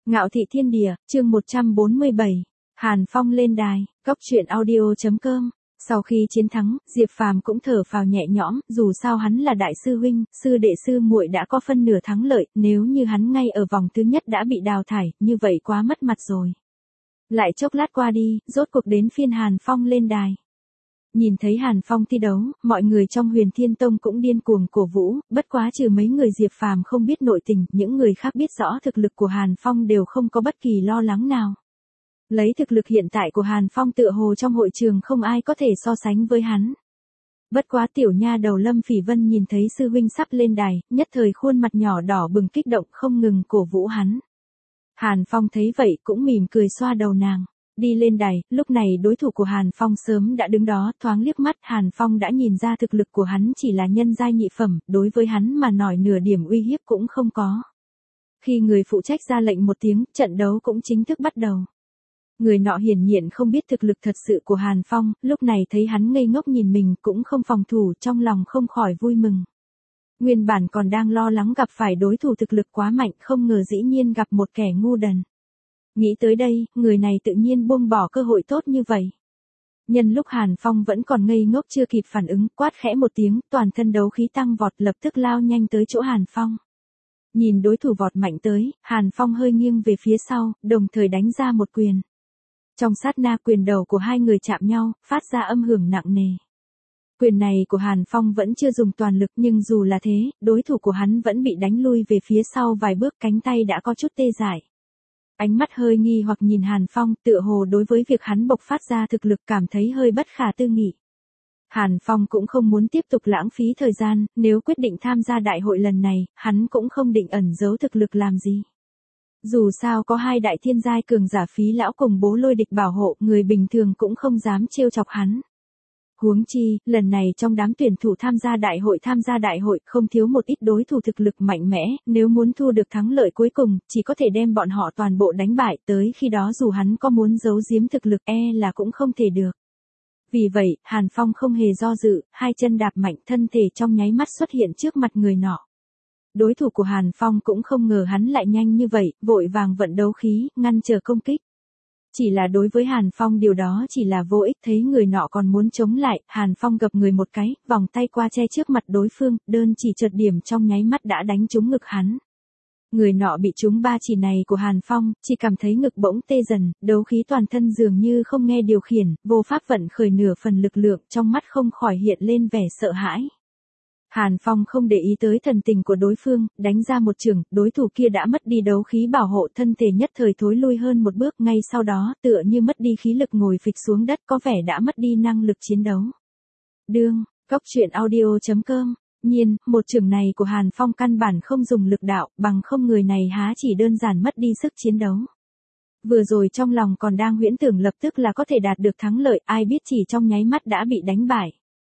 Ngạo thị thiên địa, chương 147. Hàn Phong lên đài, góc truyện audio.com. Sau khi chiến thắng, Diệp Phàm cũng thở phào nhẹ nhõm, dù sao hắn là đại sư huynh, sư đệ sư muội đã có phân nửa thắng lợi, nếu như hắn ngay ở vòng thứ nhất đã bị đào thải, như vậy quá mất mặt rồi. Lại chốc lát qua đi, rốt cuộc đến phiên Hàn Phong lên đài. Nhìn thấy Hàn Phong thi đấu, mọi người trong Huyền Thiên Tông cũng điên cuồng cổ vũ, bất quá trừ mấy người Diệp Phàm không biết nội tình, những người khác biết rõ thực lực của Hàn Phong đều không có bất kỳ lo lắng nào. Lấy thực lực hiện tại của Hàn Phong tựa hồ trong hội trường không ai có thể so sánh với hắn. Bất quá tiểu nha đầu Lâm Phỉ Vân nhìn thấy sư huynh sắp lên đài, nhất thời khuôn mặt nhỏ đỏ bừng kích động không ngừng cổ vũ hắn. Hàn Phong thấy vậy cũng mỉm cười xoa đầu nàng. Đi lên đài, lúc này đối thủ của Hàn Phong sớm đã đứng đó, thoáng liếc mắt Hàn Phong đã nhìn ra thực lực của hắn chỉ là nhân giai nhị phẩm, đối với hắn mà nói nửa điểm uy hiếp cũng không có. Khi người phụ trách ra lệnh một tiếng, trận đấu cũng chính thức bắt đầu. Người nọ hiển nhiên không biết thực lực thật sự của Hàn Phong, lúc này thấy hắn ngây ngốc nhìn mình cũng không phòng thủ, trong lòng không khỏi vui mừng. Nguyên bản còn đang lo lắng gặp phải đối thủ thực lực quá mạnh, không ngờ dĩ nhiên gặp một kẻ ngu đần. Nghĩ tới đây, người này tự nhiên buông bỏ cơ hội tốt như vậy. Nhân lúc Hàn Phong vẫn còn ngây ngốc chưa kịp phản ứng, quát khẽ một tiếng, toàn thân đấu khí tăng vọt lập tức lao nhanh tới chỗ Hàn Phong. Nhìn đối thủ vọt mạnh tới, Hàn Phong hơi nghiêng về phía sau, đồng thời đánh ra một quyền. Trong sát na quyền đầu của hai người chạm nhau, phát ra âm hưởng nặng nề. Quyền này của Hàn Phong vẫn chưa dùng toàn lực nhưng dù là thế, đối thủ của hắn vẫn bị đánh lui về phía sau vài bước, cánh tay đã có chút tê dại. Ánh mắt hơi nghi hoặc nhìn Hàn Phong, tựa hồ đối với việc hắn bộc phát ra thực lực cảm thấy hơi bất khả tư nghị. Hàn Phong cũng không muốn tiếp tục lãng phí thời gian, nếu quyết định tham gia đại hội lần này, hắn cũng không định ẩn giấu thực lực làm gì. Dù sao có hai đại thiên giai cường giả Phí lão cùng Bố Lôi Địch bảo hộ, người bình thường cũng không dám trêu chọc hắn. Huống chi, lần này trong đám tuyển thủ tham gia đại hội không thiếu một ít đối thủ thực lực mạnh mẽ, nếu muốn thu được thắng lợi cuối cùng, chỉ có thể đem bọn họ toàn bộ đánh bại, tới khi đó dù hắn có muốn giấu giếm thực lực là cũng không thể được. Vì vậy, Hàn Phong không hề do dự, hai chân đạp mạnh, thân thể trong nháy mắt xuất hiện trước mặt người nọ. Đối thủ của Hàn Phong cũng không ngờ hắn lại nhanh như vậy, vội vàng vận đấu khí, ngăn trở công kích. Chỉ là đối với Hàn Phong điều đó chỉ là vô ích, thấy người nọ còn muốn chống lại, Hàn Phong gập người một cái, vòng tay qua che trước mặt đối phương, đơn chỉ chợt điểm trong nháy mắt đã đánh trúng ngực hắn. Người nọ bị trúng ba chỉ này của Hàn Phong, chỉ cảm thấy ngực bỗng tê dần, đấu khí toàn thân dường như không nghe điều khiển, vô pháp vận khởi nửa phần lực lượng, trong mắt không khỏi hiện lên vẻ sợ hãi. Hàn Phong không để ý tới thần tình của đối phương, đánh ra một chưởng, đối thủ kia đã mất đi đấu khí bảo hộ, thân thể nhất thời thối lui hơn một bước, ngay sau đó, tựa như mất đi khí lực ngồi phịch xuống đất, có vẻ đã mất đi năng lực chiến đấu. Đương, góc truyện audio.com. Nhiên, một chưởng này của Hàn Phong căn bản không dùng lực đạo, bằng không người này há chỉ đơn giản mất đi sức chiến đấu. Vừa rồi trong lòng còn đang huyễn tưởng lập tức là có thể đạt được thắng lợi, ai biết chỉ trong nháy mắt đã bị đánh bại.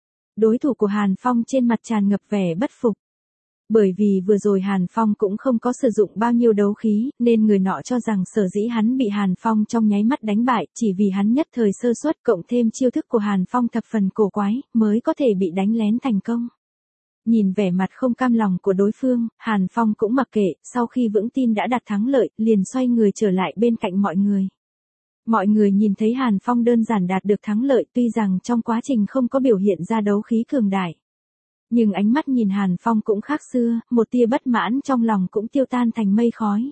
Đối thủ của Hàn Phong trên mặt tràn ngập vẻ bất phục. Bởi vì vừa rồi Hàn Phong cũng không có sử dụng bao nhiêu đấu khí, nên người nọ cho rằng sở dĩ hắn bị Hàn Phong trong nháy mắt đánh bại, chỉ vì hắn nhất thời sơ suất cộng thêm chiêu thức của Hàn Phong thập phần cổ quái, mới có thể bị đánh lén thành công. Nhìn vẻ mặt không cam lòng của đối phương, Hàn Phong cũng mặc kệ, sau khi vững tin đã đạt thắng lợi, liền xoay người trở lại bên cạnh mọi người. Mọi người nhìn thấy Hàn Phong đơn giản đạt được thắng lợi, tuy rằng trong quá trình không có biểu hiện ra đấu khí cường đại. Nhưng ánh mắt nhìn Hàn Phong cũng khác xưa, một tia bất mãn trong lòng cũng tiêu tan thành mây khói.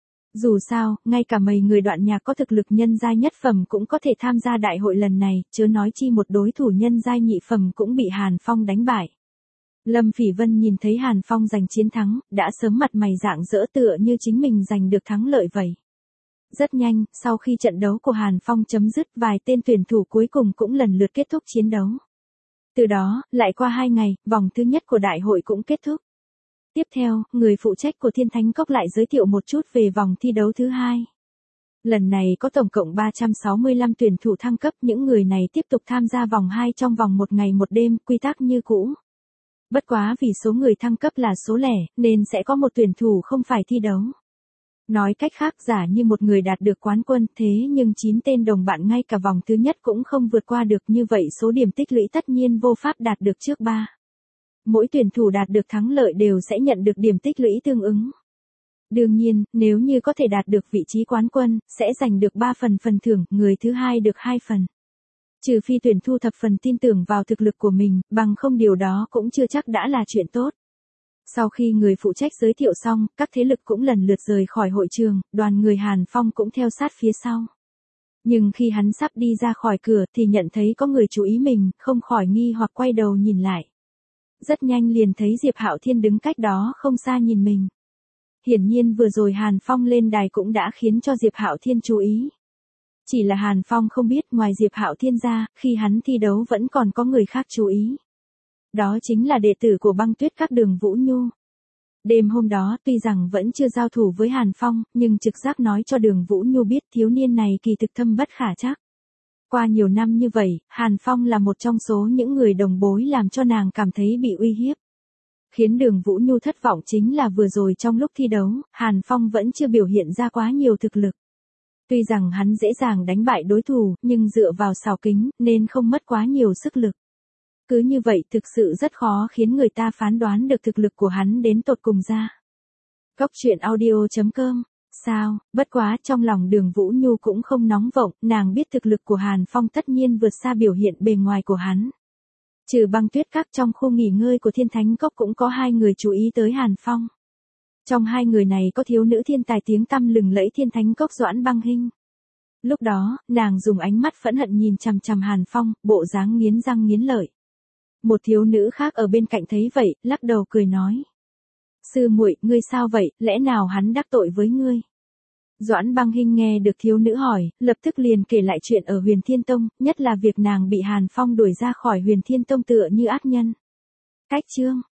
Dù sao, ngay cả mấy người Đoạn Nhạc có thực lực nhân giai nhất phẩm cũng có thể tham gia đại hội lần này, chớ nói chi một đối thủ nhân giai nhị phẩm cũng bị Hàn Phong đánh bại. Lâm Phỉ Vân nhìn thấy Hàn Phong giành chiến thắng, đã sớm mặt mày rạng rỡ tựa như chính mình giành được thắng lợi vậy. Rất nhanh, sau khi trận đấu của Hàn Phong chấm dứt, vài tên tuyển thủ cuối cùng cũng lần lượt kết thúc chiến đấu. Từ đó, lại qua 2 ngày, vòng thứ nhất của đại hội cũng kết thúc. Tiếp theo, người phụ trách của Thiên Thánh Cốc lại giới thiệu một chút về vòng thi đấu thứ 2. Lần này có tổng cộng 365 tuyển thủ thăng cấp, những người này tiếp tục tham gia vòng 2 trong vòng 1 ngày 1 đêm, quy tắc như cũ. Bất quá vì số người thăng cấp là số lẻ, nên sẽ có một tuyển thủ không phải thi đấu. Nói cách khác, giả như một người đạt được quán quân, thế nhưng 9 tên đồng bạn ngay cả vòng thứ nhất cũng không vượt qua được, như vậy số điểm tích lũy tất nhiên vô pháp đạt được trước 3. Mỗi tuyển thủ đạt được thắng lợi đều sẽ nhận được điểm tích lũy tương ứng. Đương nhiên, nếu như có thể đạt được vị trí quán quân, sẽ giành được 3 phần phần thưởng, người thứ hai được 2 phần. Trừ phi tuyển thu thập phần tin tưởng vào thực lực của mình, bằng không điều đó cũng chưa chắc đã là chuyện tốt. Sau khi người phụ trách giới thiệu xong, các thế lực cũng lần lượt rời khỏi hội trường, đoàn người Hàn Phong cũng theo sát phía sau. Nhưng khi hắn sắp đi ra khỏi cửa thì nhận thấy có người chú ý mình, không khỏi nghi hoặc quay đầu nhìn lại. Rất nhanh liền thấy Diệp Hạo Thiên đứng cách đó không xa nhìn mình. Hiển nhiên vừa rồi Hàn Phong lên đài cũng đã khiến cho Diệp Hạo Thiên chú ý. Chỉ là Hàn Phong không biết ngoài Diệp Hạo Thiên ra, khi hắn thi đấu vẫn còn có người khác chú ý. Đó chính là đệ tử của Băng Tuyết Các Đường Vũ Nhu. Đêm hôm đó tuy rằng vẫn chưa giao thủ với Hàn Phong, nhưng trực giác nói cho Đường Vũ Nhu biết thiếu niên này kỳ thực thâm bất khả trắc. Qua nhiều năm như vậy, Hàn Phong là một trong số những người đồng bối làm cho nàng cảm thấy bị uy hiếp. Khiến Đường Vũ Nhu thất vọng chính là vừa rồi trong lúc thi đấu, Hàn Phong vẫn chưa biểu hiện ra quá nhiều thực lực. Tuy rằng hắn dễ dàng đánh bại đối thủ, nhưng dựa vào xảo kính, nên không mất quá nhiều sức lực. Cứ như vậy thực sự rất khó khiến người ta phán đoán được thực lực của hắn đến tột cùng ra. Cốc truyện audio.com. Sao, bất quá trong lòng Đường Vũ Nhu cũng không nóng vội, nàng biết thực lực của Hàn Phong tất nhiên vượt xa biểu hiện bề ngoài của hắn. Trừ Băng Tuyết Các, trong khu nghỉ ngơi của Thiên Thánh Cốc cũng có 2 người chú ý tới Hàn Phong. Trong 2 người này có thiếu nữ thiên tài tiếng tăm lừng lẫy Thiên Thánh Cốc Doãn Băng Hinh. Lúc đó, nàng dùng ánh mắt phẫn hận nhìn chằm chằm Hàn Phong, bộ dáng nghiến răng nghiến lợi. Một thiếu nữ khác ở bên cạnh thấy vậy, lắc đầu cười nói: "Sư muội, ngươi sao vậy, lẽ nào hắn đắc tội với ngươi?" Doãn Băng Hinh nghe được thiếu nữ hỏi, lập tức liền kể lại chuyện ở Huyền Thiên Tông, nhất là việc nàng bị Hàn Phong đuổi ra khỏi Huyền Thiên Tông tựa như ác nhân. Cách chương